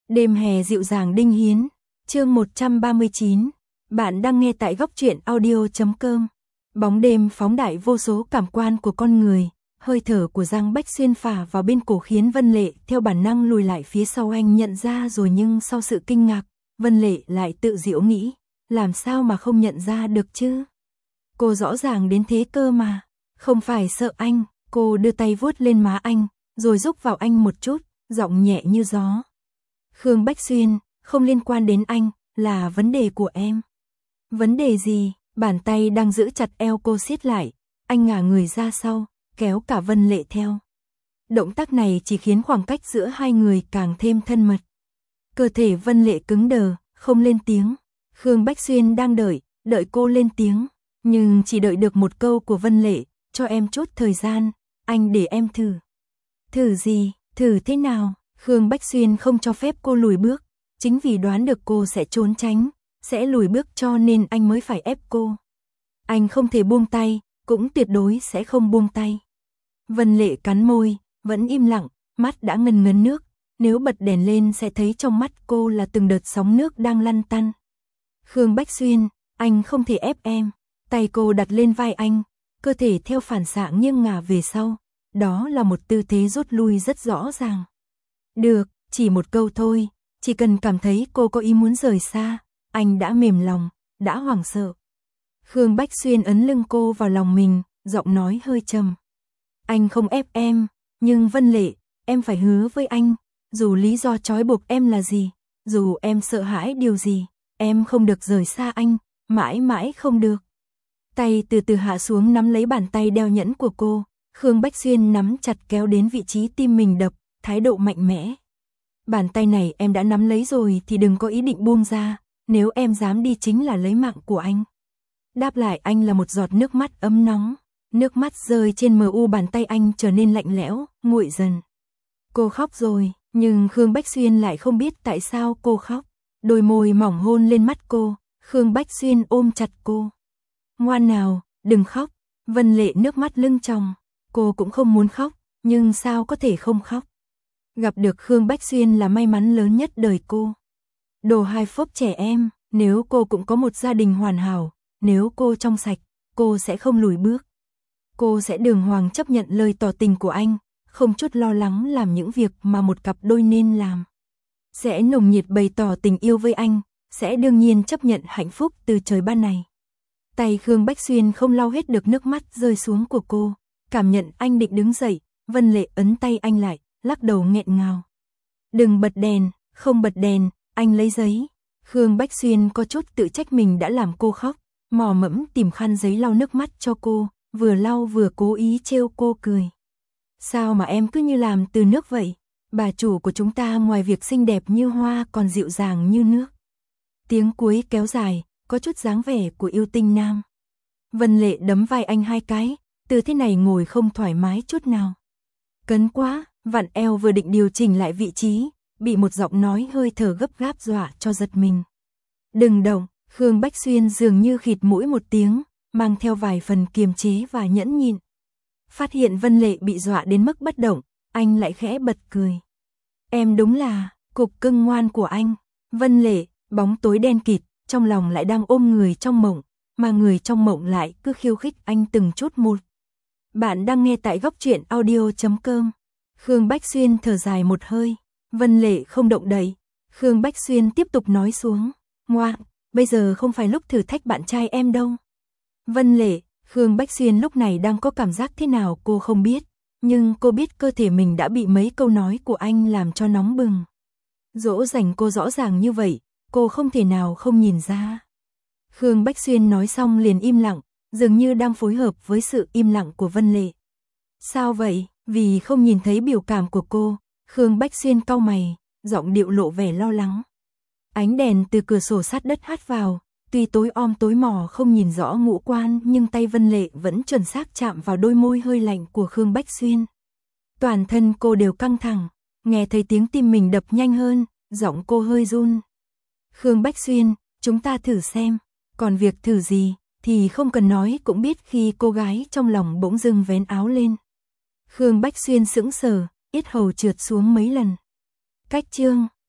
Đêm hè dịu dàng Đinh Hiến, chương 139. Bạn đang nghe tại góc truyện audio.com. Bóng đêm phóng đại vô số cảm quan của con người, hơi thở của Giang Bách Xuyên phả vào bên cổ khiến Vân Lệ theo bản năng lùi lại phía sau. Anh nhận ra rồi nhưng sau sự kinh ngạc, Vân Lệ lại tự giễu nghĩ, làm sao mà không nhận ra được chứ? Cô rõ ràng đến thế cơ mà, không phải sợ anh. Cô đưa tay vuốt lên má anh, rồi rúc vào anh một chút, giọng nhẹ như gió. Khương Bách Xuyên, không liên quan đến anh, là vấn đề của em. Vấn đề gì? Bàn tay đang giữ chặt eo cô siết lại, anh ngả người ra sau, kéo cả Vân Lệ theo. Động tác này chỉ khiến khoảng cách giữa hai người càng thêm thân mật. Cơ thể Vân Lệ cứng đờ, không lên tiếng. Khương Bách Xuyên đang đợi cô lên tiếng, nhưng chỉ đợi được một câu của Vân Lệ, cho em chút thời gian, anh để em thử. Thử gì? Thử thế nào? Khương Bách Xuyên không cho phép cô lùi bước, chính vì đoán được cô sẽ trốn tránh, sẽ lùi bước cho nên anh mới phải ép cô. Anh không thể buông tay, cũng tuyệt đối sẽ không buông tay. Vân Lệ cắn môi, vẫn im lặng, mắt đã ngần ngấn nước, nếu bật đèn lên sẽ thấy trong mắt cô là từng đợt sóng nước đang lăn tăn. Khương Bách Xuyên, anh không thể ép em. Tay cô đặt lên vai anh, cơ thể theo phản xạ nghiêng ngả về sau, đó là một tư thế rút lui rất rõ ràng. Được, chỉ một câu thôi, chỉ cần cảm thấy cô có ý muốn rời xa, anh đã mềm lòng, đã hoảng sợ. Khương Bách Xuyên ấn lưng cô vào lòng mình, giọng nói hơi trầm. Anh không ép em, nhưng Vân Lệ, em phải hứa với anh, dù lý do trói buộc em là gì, dù em sợ hãi điều gì, em không được rời xa anh, mãi mãi không được. Tay từ từ hạ xuống nắm lấy bàn tay đeo nhẫn của cô, Khương Bách Xuyên nắm chặt kéo đến vị trí tim mình đập, thái độ mạnh mẽ. Bàn tay này em đã nắm lấy rồi thì đừng có ý định buông ra, nếu em dám đi chính là lấy mạng của anh. Đáp lại anh là một giọt nước mắt ấm nóng, nước mắt rơi trên mờ u bàn tay anh trở nên lạnh lẽo, nguội dần. Cô khóc rồi, nhưng Khương Bách Xuyên lại không biết tại sao cô khóc. Đôi môi mỏng hôn lên mắt cô, Khương Bách Xuyên ôm chặt cô. Ngoan nào, đừng khóc. Vân Lệ nước mắt lưng tròng, cô cũng không muốn khóc, nhưng sao có thể không khóc. Gặp được Khương Bách Xuyên là may mắn lớn nhất đời cô. Đồ hai phốp trẻ em, nếu cô cũng có một gia đình hoàn hảo, nếu cô trong sạch, cô sẽ không lùi bước. Cô sẽ đường hoàng chấp nhận lời tỏ tình của anh, không chút lo lắng làm những việc mà một cặp đôi nên làm. Sẽ nồng nhiệt bày tỏ tình yêu với anh, sẽ đương nhiên chấp nhận hạnh phúc từ trời ban này. Tay Khương Bách Xuyên không lau hết được nước mắt rơi xuống của cô, cảm nhận anh định đứng dậy, Vân Lệ ấn tay anh lại, lắc đầu nghẹn ngào. Đừng bật đèn, không bật đèn, anh lấy giấy. Khương Bách Xuyên có chút tự trách mình đã làm cô khóc, mò mẫm tìm khăn giấy lau nước mắt cho cô, vừa lau vừa cố ý trêu cô cười. Sao mà em cứ như làm từ nước vậy? Bà chủ của chúng ta ngoài việc xinh đẹp như hoa còn dịu dàng như nước. Tiếng cuối kéo dài, có chút dáng vẻ của yêu tinh nam. Vân Lệ đấm vai anh hai cái, từ thế này ngồi không thoải mái chút nào. Cấn quá, vặn eo vừa định điều chỉnh lại vị trí, bị một giọng nói hơi thở gấp gáp dọa cho giật mình. Đừng động. Khương Bách Xuyên dường như khịt mũi một tiếng, mang theo vài phần kiềm chế và nhẫn nhịn. Phát hiện Vân Lệ bị dọa đến mức bất động, anh lại khẽ bật cười. Em đúng là cục cưng ngoan của anh. Vân Lệ, bóng tối đen kịt, trong lòng lại đang ôm người trong mộng, mà người trong mộng lại cứ khiêu khích anh từng chút một. Bạn đang nghe tại góc truyện audio.com. Khương Bách Xuyên thở dài một hơi, Vân Lệ không động đậy. Khương Bách Xuyên tiếp tục nói xuống, ngoan, bây giờ không phải lúc thử thách bạn trai em đâu. Vân Lệ, Khương Bách Xuyên lúc này đang có cảm giác thế nào cô không biết, nhưng cô biết cơ thể mình đã bị mấy câu nói của anh làm cho nóng bừng. Dỗ dành cô rõ ràng như vậy, cô không thể nào không nhìn ra. Khương Bách Xuyên nói xong liền im lặng, dường như đang phối hợp với sự im lặng của Vân Lệ. Sao vậy? Vì không nhìn thấy biểu cảm của cô, Khương Bách Xuyên cau mày, giọng điệu lộ vẻ lo lắng. Ánh đèn từ cửa sổ sát đất hắt vào, tuy tối om tối mò không nhìn rõ ngũ quan nhưng tay Vân Lệ vẫn chuẩn xác chạm vào đôi môi hơi lạnh của Khương Bách Xuyên. Toàn thân cô đều căng thẳng, nghe thấy tiếng tim mình đập nhanh hơn, giọng cô hơi run. Khương Bách Xuyên, chúng ta thử xem, còn việc thử gì thì không cần nói cũng biết khi cô gái trong lòng bỗng dưng vén áo lên. Khương Bách Xuyên sững sờ, yết hầu trượt xuống mấy lần. Cách chương